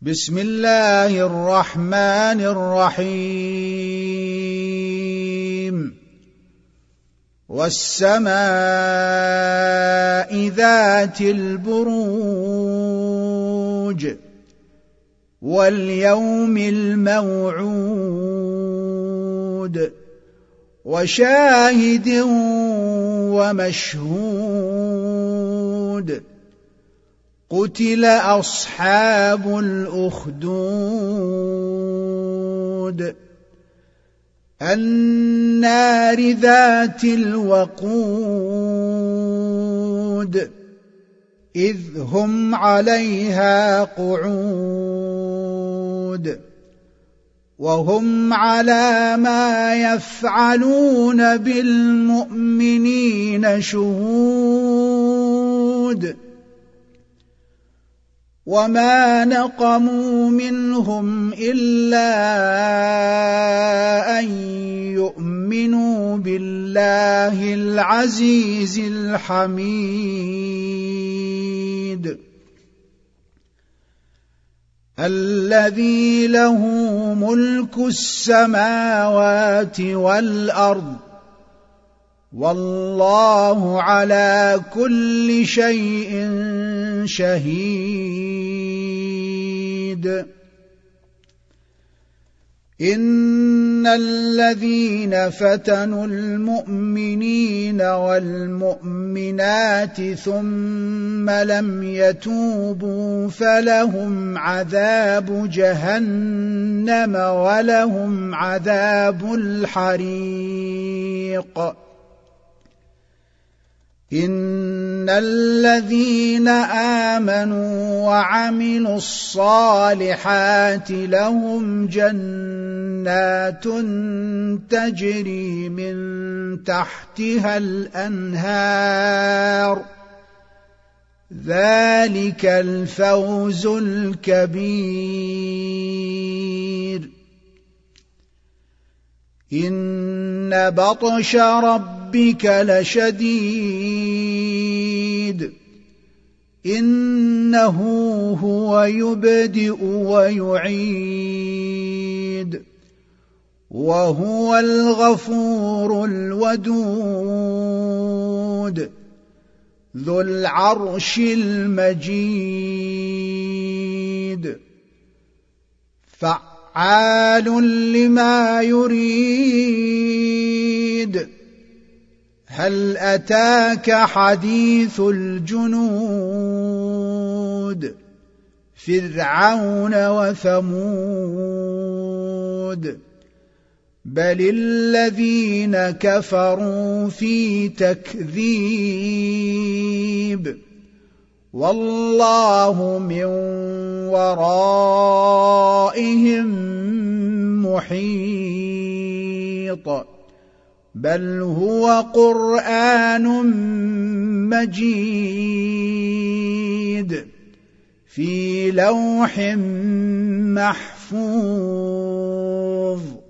بسم الله الرحمن الرحيم والسماء ذات البروج واليوم الموعود وشاهد ومشهود قتل أصحاب الأخدود النار ذات الوقود إذ هم عليها قعود وهم على ما يفعلون بالمؤمنين شهود وما نقموا منهم إلا أن يؤمنوا بالله العزيز الحميد الذي له ملك السماوات والأرض والله على كل شيء شهيد إن الذين فتنوا المؤمنين والمؤمنات ثم لم يتوبوا فلهم عذاب جهنم ولهم عذاب الحريق إن الذين آمنوا وعملوا الصالحات لهم جنات تجري من تحتها الأنهار ذلك الفوز الكبير إن بطش ربك لشديد إنه هو يبدئ ويعيد وهو الغفور الودود ذو العرش المجيد فعال لما يريد هل أتاك حديث الجنود فرعون وثمود بل الذين كفروا في تكذيب والله من ورائهم محيط بل هو قرآن مجيد في لوح محفوظ